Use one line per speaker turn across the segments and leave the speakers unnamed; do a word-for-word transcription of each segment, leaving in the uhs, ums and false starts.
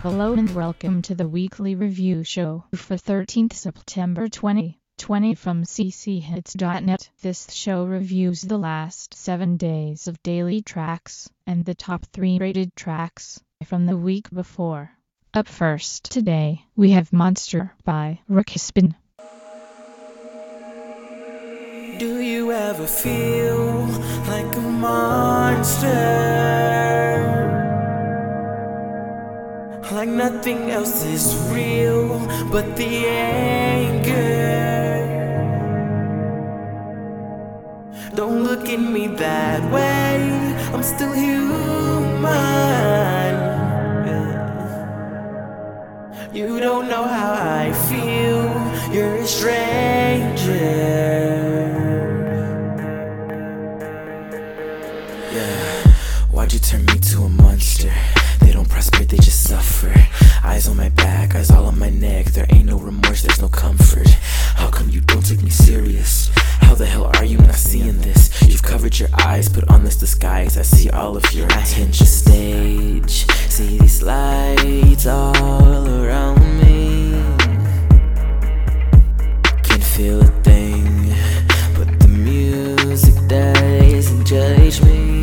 Hello and welcome to the weekly review show for thirteenth September twenty twenty from c c hits dot net. This show reviews the last seven days of daily tracks and the top three rated tracks from the week before. Up first today, we have Monster by Rickspin.
Do you ever feel like a monster? Like nothing else is real but the anger. Don't look at me that way, I'm still human. Yeah. You don't know how I feel, you're a stranger. Yeah. Why'd you turn me to a monster? They don't prosper, they just suffer. Eyes on my back, eyes all on my neck. There ain't no remorse, there's no comfort. How come you don't take me serious? How the hell are you not seeing this? You've covered your eyes, put on this disguise. I see all of your attention stage. See these lights all around me. Can't feel a thing, but the music doesn't judge me.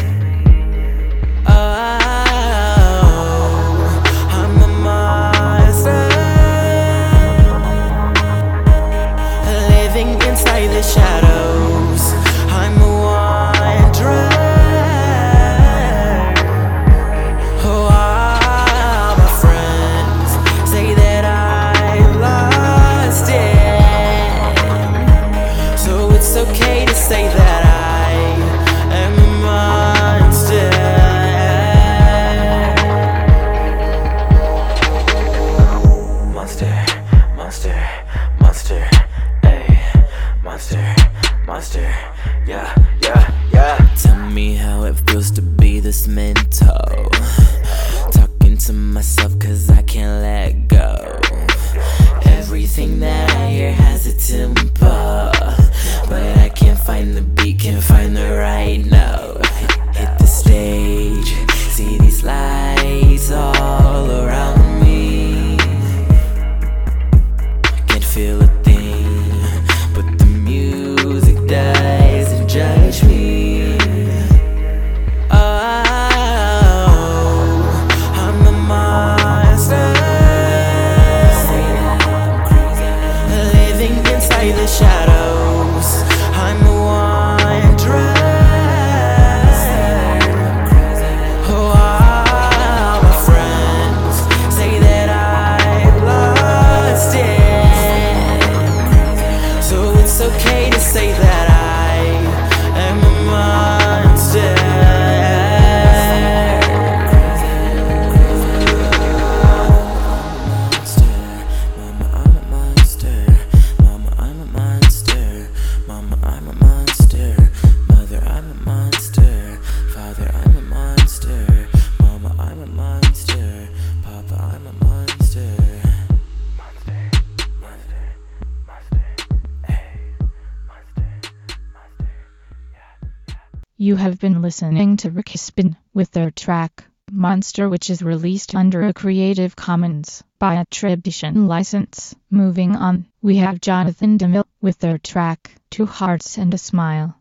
You have been listening to Rickspin with their track, Monster, which is released under a Creative Commons by attribution license. Moving on, we have Jonathan DeMille with their track, Two Hearts and a Smile.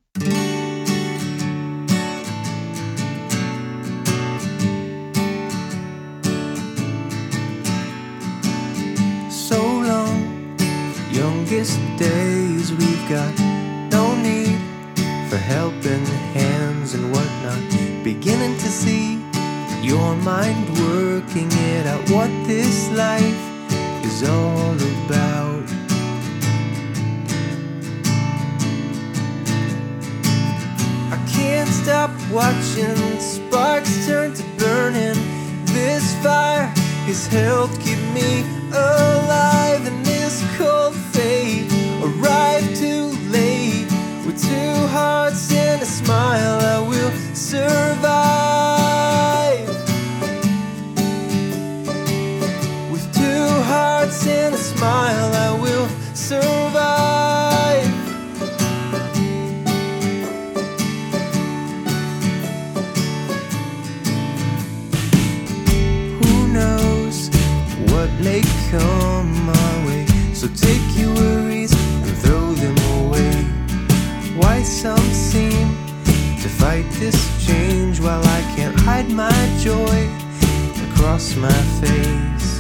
So long, youngest days, we've got no need for helping hands and whatnot. Beginning to see your mind working it out, what this life is all about. I can't stop watching sparks turn to burning. This fire is helped keep me alive, and this cold fate arrived too late. With two hearts and a smile, I will survive. With two hearts and a smile, I will survive. Who knows
why some seem to fight this change, while I can't hide my joy across my face.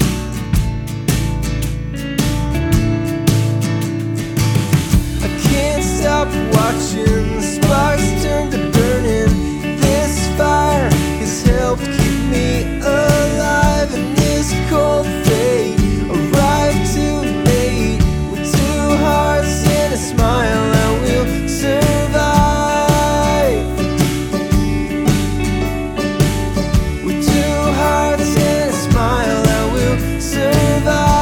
I can't stop watching the sparks turn to burning. This fire has helped keep me alive, and this cold fate arrived too late. With two hearts and a smile, I will survive. With two hearts and a smile, I will survive.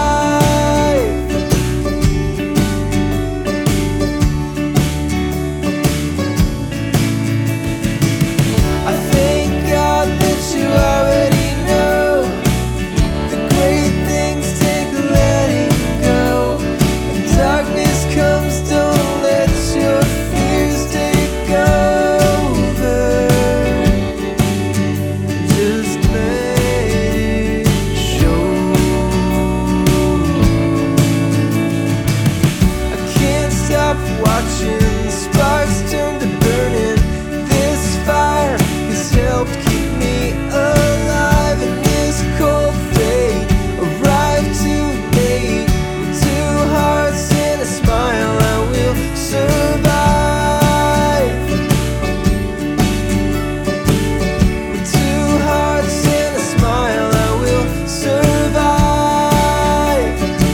I thank God that you already know the great things take letting go. When darkness comes, don't let your fears take over. Just let it show. I can't stop watching the sparks turn to burning. This fire has helped keep me alive, and this cold fate arrived too late. With two hearts and a smile, I will survive. With two hearts and a smile, I will survive.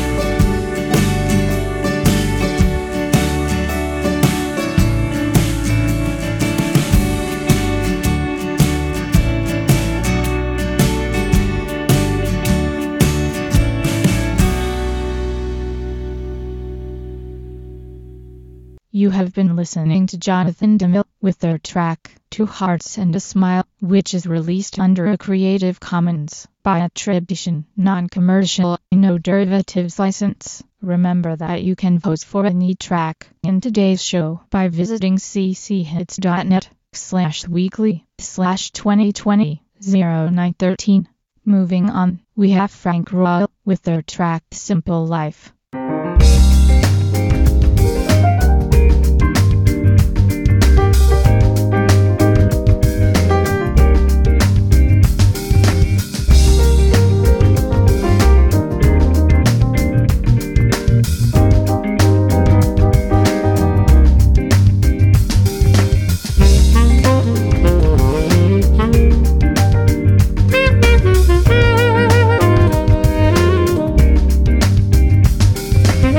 You have been listening to Jonathan DeMille with their track, Two Hearts and a Smile, which is released under a Creative Commons by attribution, non-commercial, no derivatives license. Remember that you can vote for any track in today's show by visiting cchits.net slash weekly slash 2020 0913. Moving on, we have Frank Royal with their track Simple Life.
Thank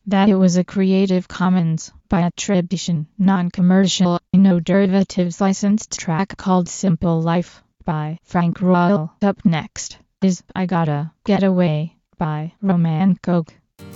that it was a Creative Commons by attribution, non-commercial, no derivatives licensed track called Simple Life by Frank Royal. Up next is I Gotta Get Away by Roman Coke.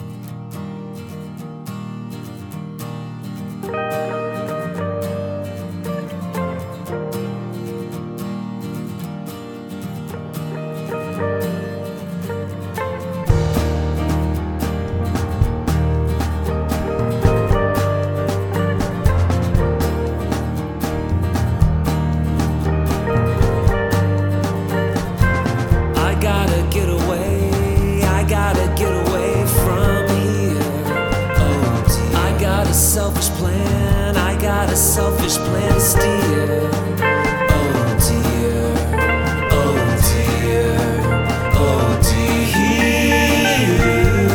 Selfish plan, I got a selfish plan to steer. Oh dear, oh dear, oh dear.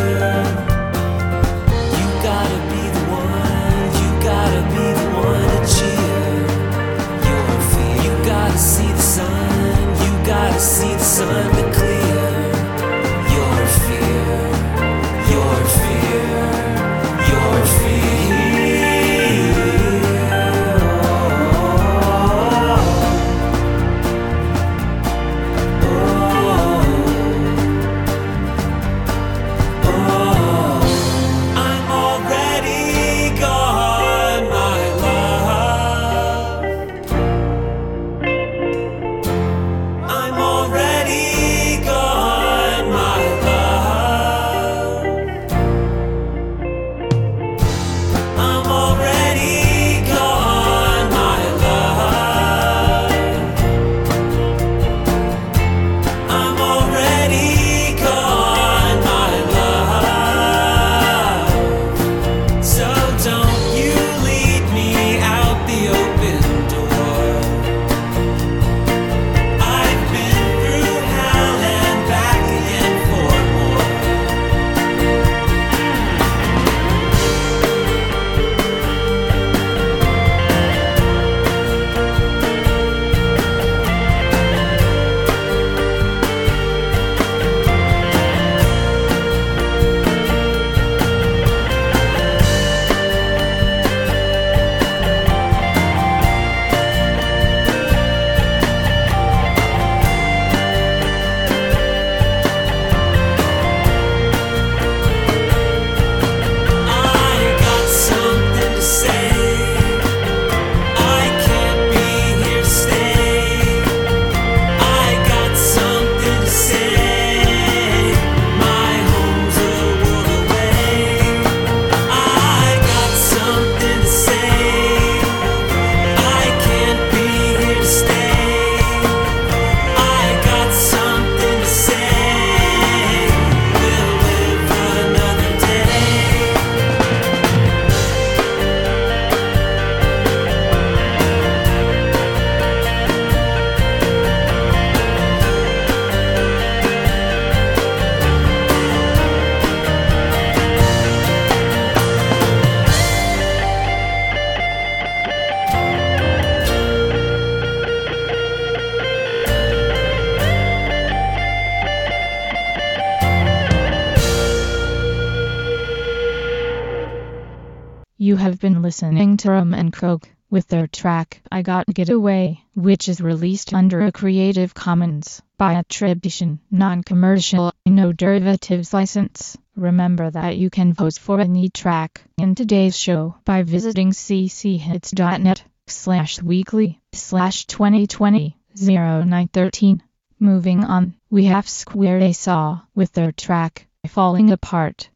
You gotta be the one, you gotta be the one to cheer your fear. You gotta see the sun, you gotta see the sun to clear your fear, your fear, your fear.
You have been listening to Rum and Coke with their track I Gotta Get Away, which is released under a Creative Commons by attribution, non-commercial, no derivatives license. Remember that you can vote for any track in today's show by visiting cchits.net slash weekly slash 2020 0913. Moving on, we have Square A Saw with their track Falling Apart.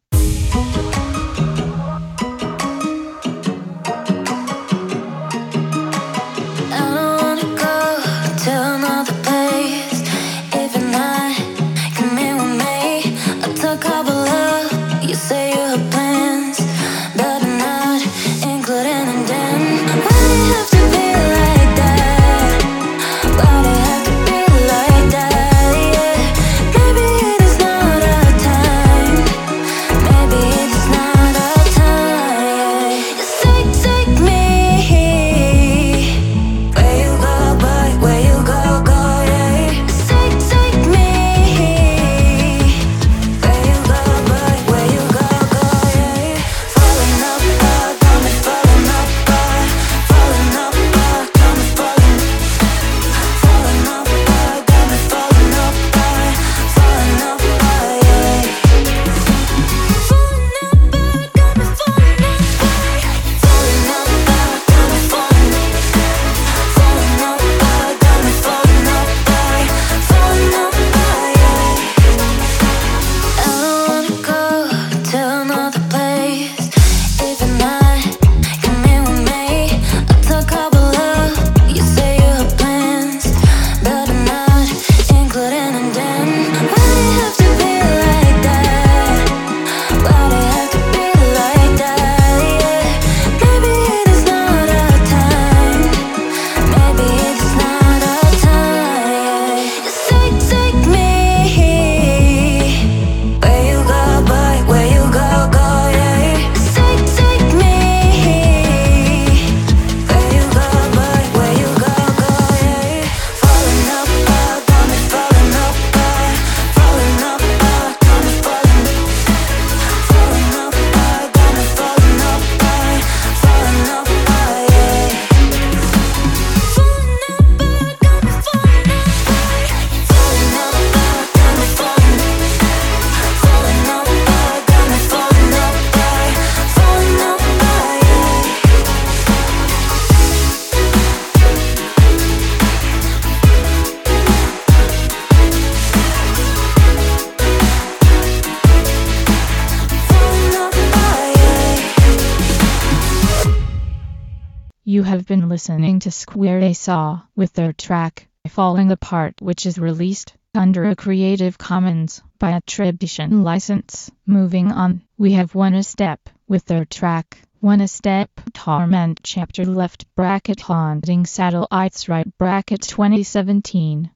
You have been listening to Square A Saw with their track Falling Apart, which is released under a Creative Commons by attribution license. Moving on, we have One A Step with their track One A Step Torment Chapter Left bracket Haunting Satellites Right bracket twenty seventeen.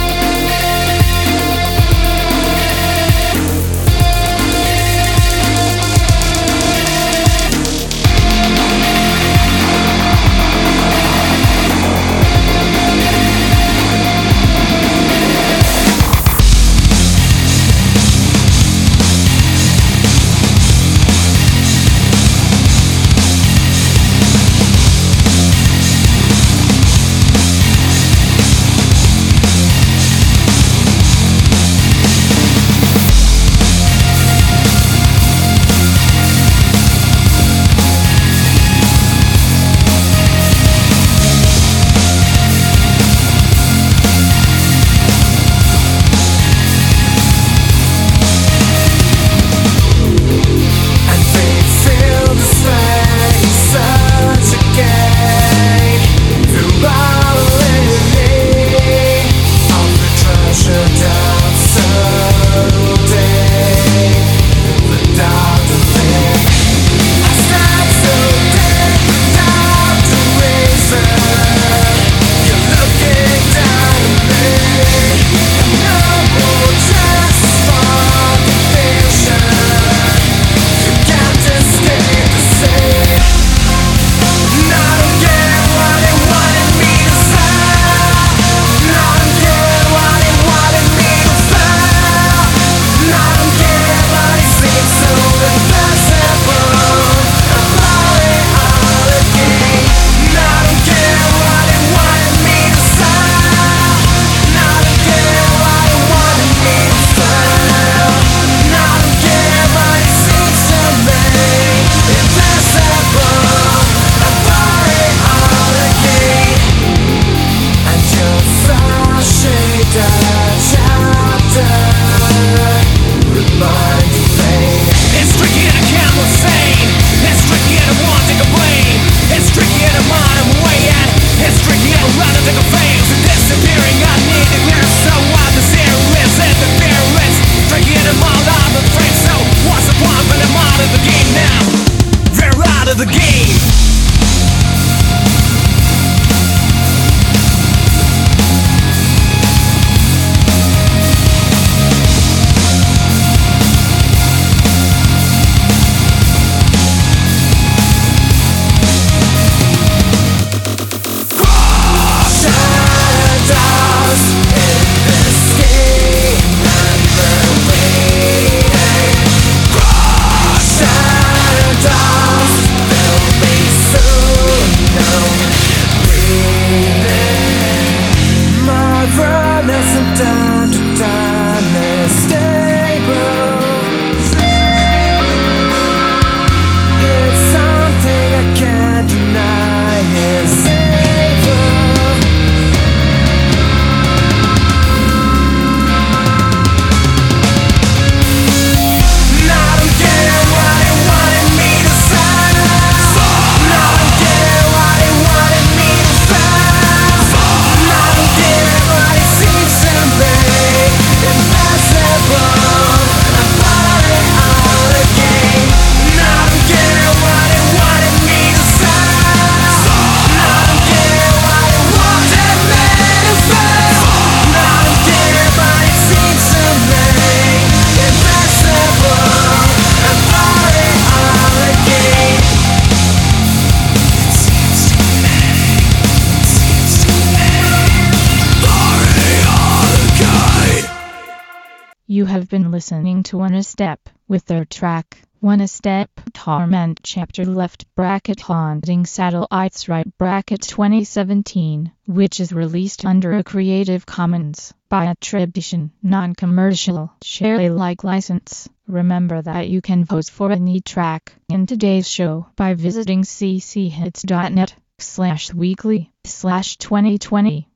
You have been listening to One A Step with their track One A Step Torment Chapter Left bracket Haunting Satellites Right bracket twenty seventeen, which is released under a Creative Commons by attribution, non-commercial, share Alike license. Remember that you can vote for any track in today's show by visiting cchits.net slash weekly slash 2020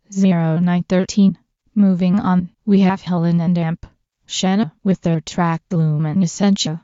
0913. Moving on, we have Helen and Amp Shenna with their track Luminescentia.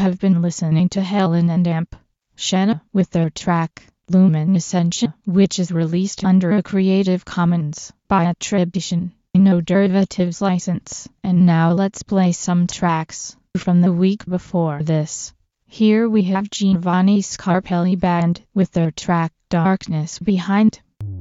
have been listening to Helen and Amp Shanna with their track Luminescentia, which is released under a Creative Commons by attribution, no derivatives license. And now let's play some tracks from the week before this. Here we have Giovanni Scarpelli Band with their track Darkness Behind.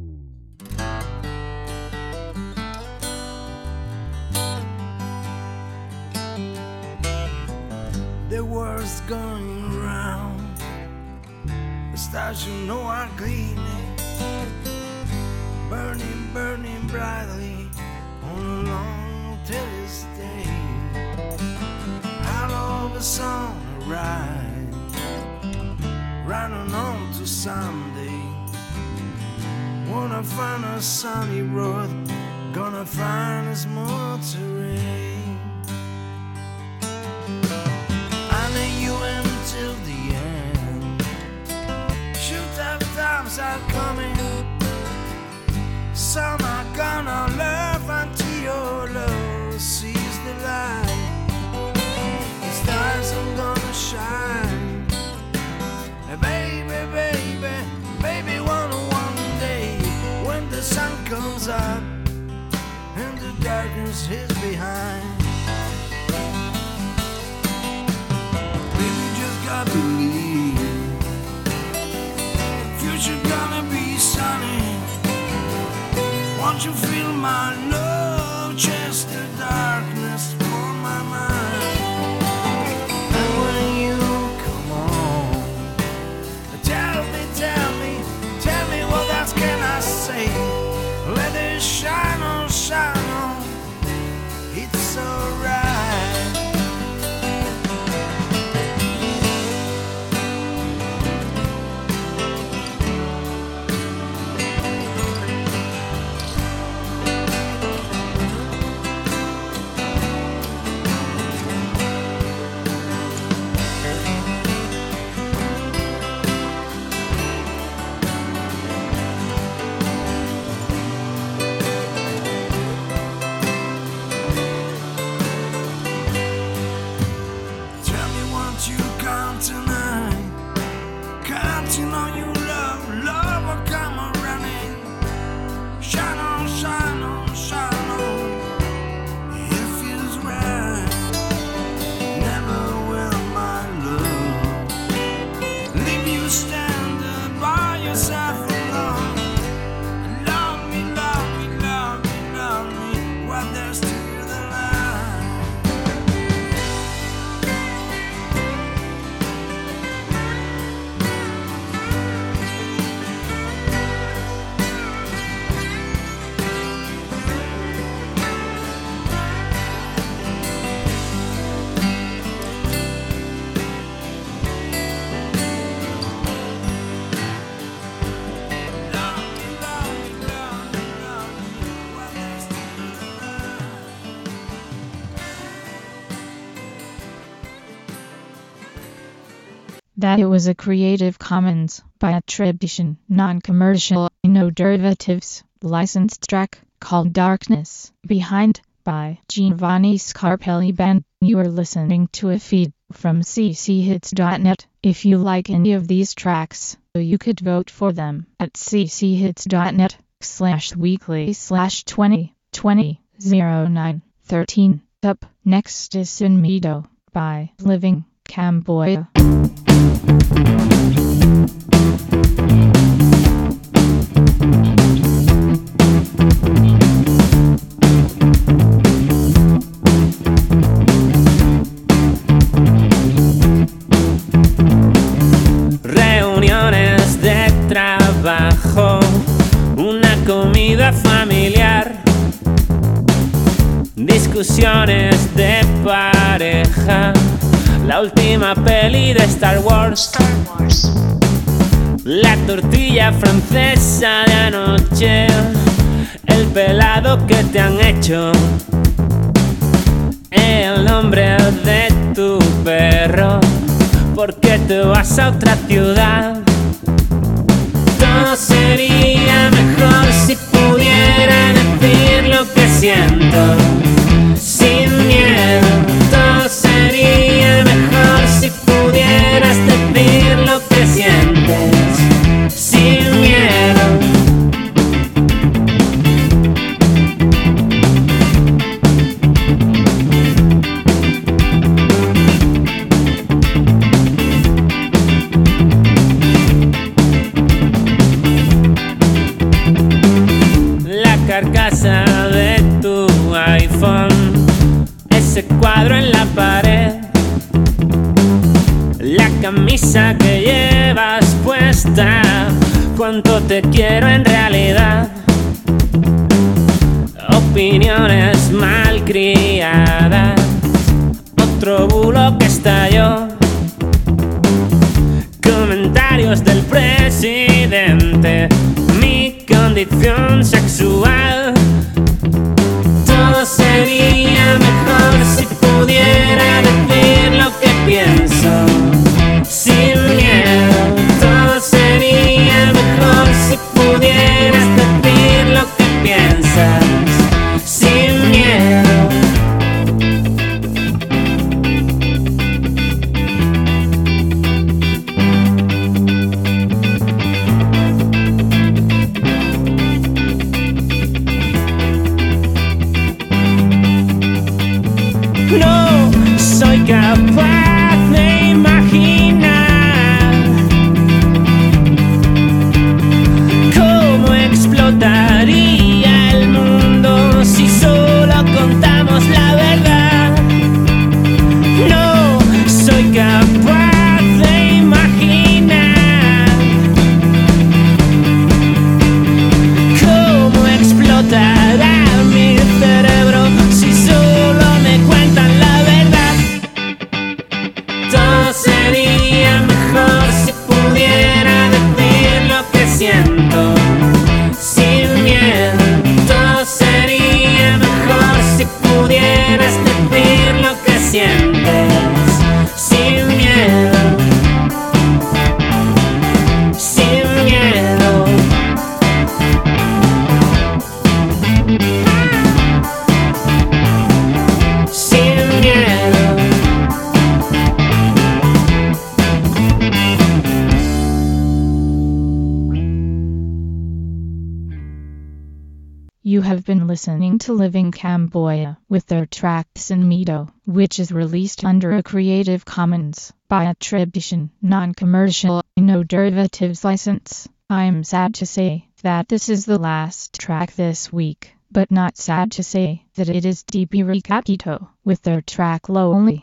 The world's going round, the stars you know are gleaming, burning, burning brightly on a long terrace day. Out of a song ride, riding on to someday. Wanna find a sunny road, gonna find a small terrain. I need you until the end. Shoot, tough times are coming. Some are gonna love until your love sees the light. The stars are gonna shine. Hey, baby, baby, baby, one one day when the sun comes up and the darkness is behind. Gotta believe future gonna be sunny. Won't you feel my love? Chase the darkness from my mind. And when you come on, tell me, tell me, tell me what else can I say? Let it shine on, shine on. It's alright.
That it was a Creative Commons by attribution, non-commercial, no derivatives, licensed track called Darkness Behind by Giovanni Scarpelli Band. You are listening to a feed from c c hits dot net. If you like any of these tracks, you could vote for them at c c hits dot net slash weekly slash twenty twenty oh nine thirteen. Up next is Sin Miedo by Living Cambodia.
Reuniones de trabajo, una comida familiar, discusiones de pareja, la última peli de Star Wars, Star Wars, la tortilla francesa de anoche, el pelado que te han hecho, el nombre de tu perro, ¿por qué te vas a otra ciudad? Todo sería mejor si pudiera decir lo que siento sin miedo. Todo sería mejor si pudiera casa de tu iPhone, ese cuadro en la pared, la camisa que llevas puesta, cuánto te quiero en realidad, opiniones malcriadas, otro bulo que estalló, comentarios del presidente, mi condición sexual. Todo sería mejor si pudiera decir lo que pienso sin miedo. Todo sería mejor si pudieras decir lo que piensas sin miedo. No soy capaz de imaginar cómo explotaría el mundo si solo contamos la verdad. No soy capaz de imaginar cómo explotará mi cerebro si solo me cuentan la verdad. Todo sería mejor si pudiera decir lo que siento sin miedo. Todo sería mejor si pudieras decir lo que sientes sin miedo. Sin miedo. Sin miedo.
You have been listening to Living Cambodia with their track Sinmido, which is released under a Creative Commons by attribution, non-commercial, no derivatives license. I'm sad to say that this is the last track this week, but not sad to say that it is D P Ricapito with their track Lonely.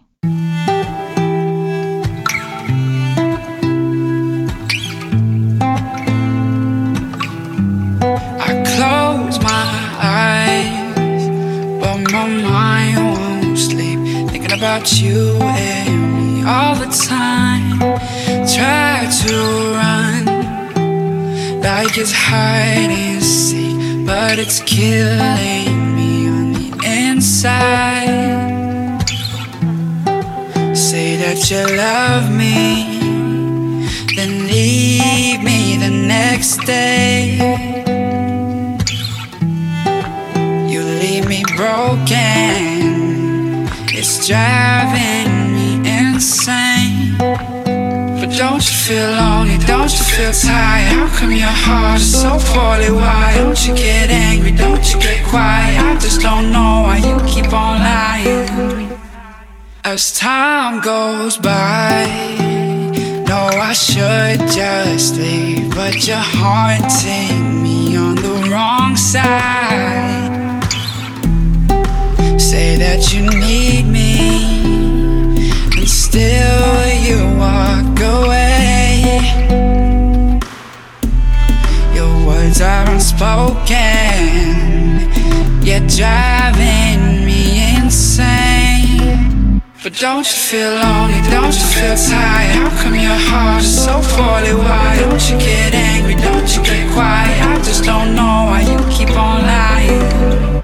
I close my eyes, but my mind won't sleep. Thinking about you and me all the time. Try to run like it's hide and seek, but it's killing me on the inside. Say that you love me, then leave me the next day. Me broken, it's driving me insane. But don't you feel lonely, don't you feel tired? How come your heart is so poorly wired? Don't you get angry, don't you get quiet? I just don't know why you keep on lying. As time goes by, no, I should just leave, but you're haunting me on the wrong side. Say that you need me, and still you walk away. Your words are unspoken, yet driving me insane. But don't you feel lonely, don't you feel tired? How come your heart is so poorly wired? Don't you get angry, don't you get quiet? I just don't know why you keep on lying.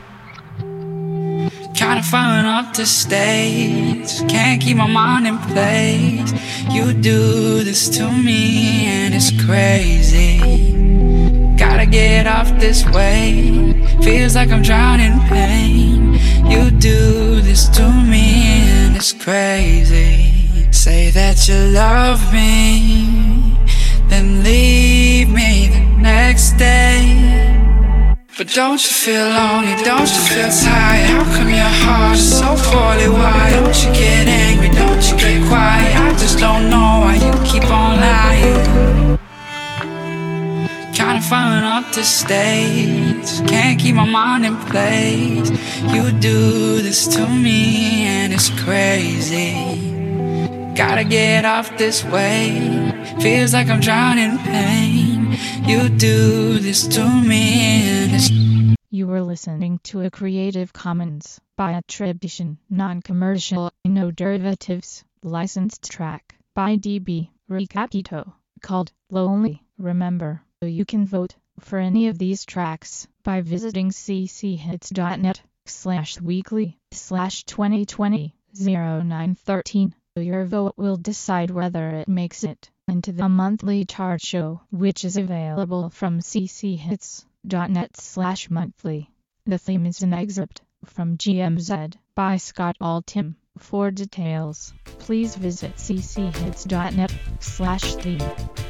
Kinda falling off the stage, can't keep my mind in place. You do this to me and it's crazy. Gotta get off this way, feels like I'm drowning in pain. You do this to me and it's crazy. Say that you love me, then leave me the next day. But don't you feel lonely, don't you feel tired? How come your heart is so poorly wired? Don't you get angry, don't you get quiet? I just don't know why you keep on lying. Trying to find up the stage, can't keep my mind in place. You do this to me and it's crazy. Gotta get off this way, feels like I'm drowning in pain. You do this to me and it's...
You were listening to a Creative Commons by attribution, non-commercial, no derivatives, licensed track by D B Recapito called Lonely. Remember, you can vote for any of these tracks by visiting cchits.net slash weekly slash 2020 0913. Your vote will decide whether it makes it into the monthly chart show, which is available from cchits.net slash monthly. The theme is an excerpt from G M Z by Scott Altham. For details, please visit cchits.net slash theme.